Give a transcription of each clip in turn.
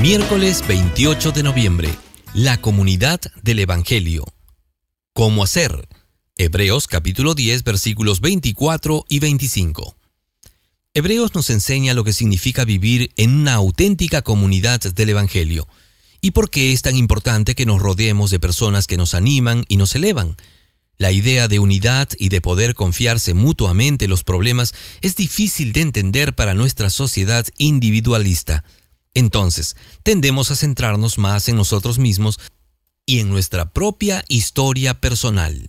Miércoles 28 de noviembre. La comunidad del Evangelio. ¿Cómo hacer? Hebreos capítulo 10, versículos 24 y 25. Hebreos nos enseña lo que significa vivir en una auténtica comunidad del Evangelio y por qué es tan importante que nos rodeemos de personas que nos animan y nos elevan. La idea de unidad y de poder confiarse mutuamente los problemas es difícil de entender para nuestra sociedad individualista. Entonces, tendemos a centrarnos más en nosotros mismos y en nuestra propia historia personal.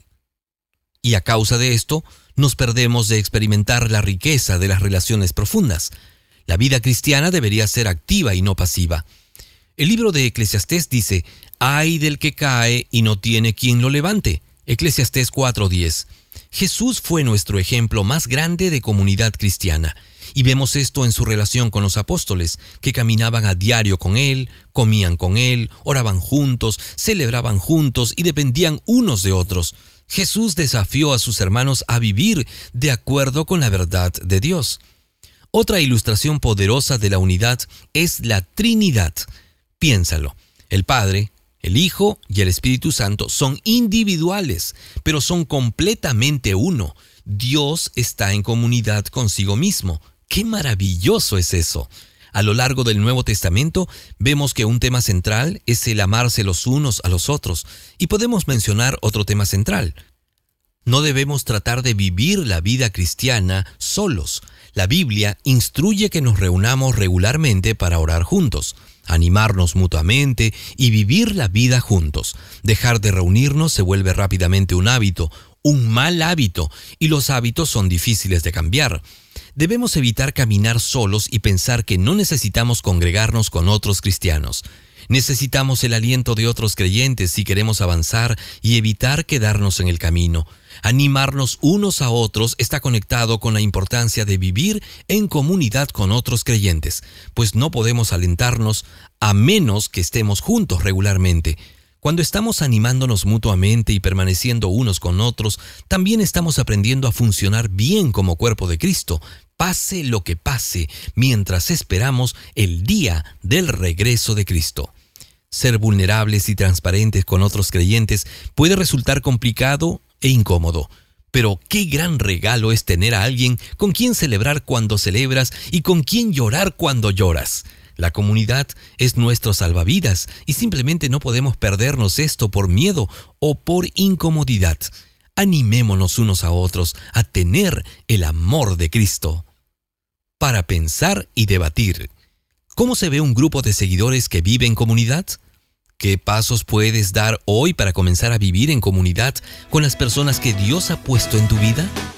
Y a causa de esto, nos perdemos de experimentar la riqueza de las relaciones profundas. La vida cristiana debería ser activa y no pasiva. El libro de Eclesiastés dice: «Ay del que cae y no tiene quien lo levante». Eclesiastés 4:10. Jesús fue nuestro ejemplo más grande de comunidad cristiana, y vemos esto en su relación con los apóstoles, que caminaban a diario con Él, comían con Él, oraban juntos, celebraban juntos y dependían unos de otros. Jesús desafió a sus hermanos a vivir de acuerdo con la verdad de Dios. Otra ilustración poderosa de la unidad es la Trinidad. Piénsalo, el Padre, el Hijo y el Espíritu Santo son individuales, pero son completamente uno. Dios está en comunidad consigo mismo. ¡Qué maravilloso es eso! A lo largo del Nuevo Testamento vemos que un tema central es el amarse los unos a los otros, y podemos mencionar otro tema central. No debemos tratar de vivir la vida cristiana solos. La Biblia instruye que nos reunamos regularmente para orar juntos, animarnos mutuamente y vivir la vida juntos. Dejar de reunirnos se vuelve rápidamente un hábito, un mal hábito, y los hábitos son difíciles de cambiar. Debemos evitar caminar solos y pensar que no necesitamos congregarnos con otros cristianos. Necesitamos el aliento de otros creyentes si queremos avanzar y evitar quedarnos en el camino. Animarnos unos a otros está conectado con la importancia de vivir en comunidad con otros creyentes, pues no podemos alentarnos a menos que estemos juntos regularmente. Cuando estamos animándonos mutuamente y permaneciendo unos con otros, también estamos aprendiendo a funcionar bien como cuerpo de Cristo, pase lo que pase, mientras esperamos el día del regreso de Cristo. Ser vulnerables y transparentes con otros creyentes puede resultar complicado e incómodo, pero qué gran regalo es tener a alguien con quien celebrar cuando celebras y con quien llorar cuando lloras. La comunidad es nuestro salvavidas y simplemente no podemos perdernos esto por miedo o por incomodidad. Animémonos unos a otros a tener el amor de Cristo. Para pensar y debatir. ¿Cómo se ve un grupo de seguidores que vive en comunidad? ¿Qué pasos puedes dar hoy para comenzar a vivir en comunidad con las personas que Dios ha puesto en tu vida?